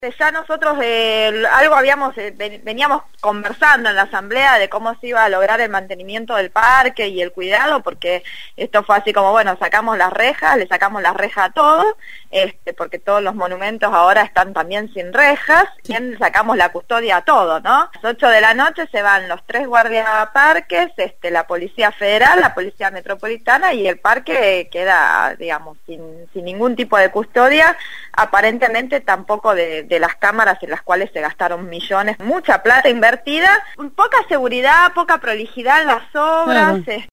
Ya nosotros algo veníamos conversando en la asamblea de cómo se iba a lograr el mantenimiento del parque y el cuidado, porque esto fue así como, bueno, sacamos las rejas, le sacamos las rejas a todo, porque todos los monumentos ahora están también sin rejas, y sacamos la custodia a todo, ¿no? A las 8 de la noche se van los 3 guardiaparques, la Policía Federal, la Policía Metropolitana, y el parque queda, digamos, sin ningún tipo de custodia, aparentemente tampoco de las cámaras en las cuales se gastaron millones, mucha plata invertida, poca seguridad, poca prolijidad en las obras. Claro.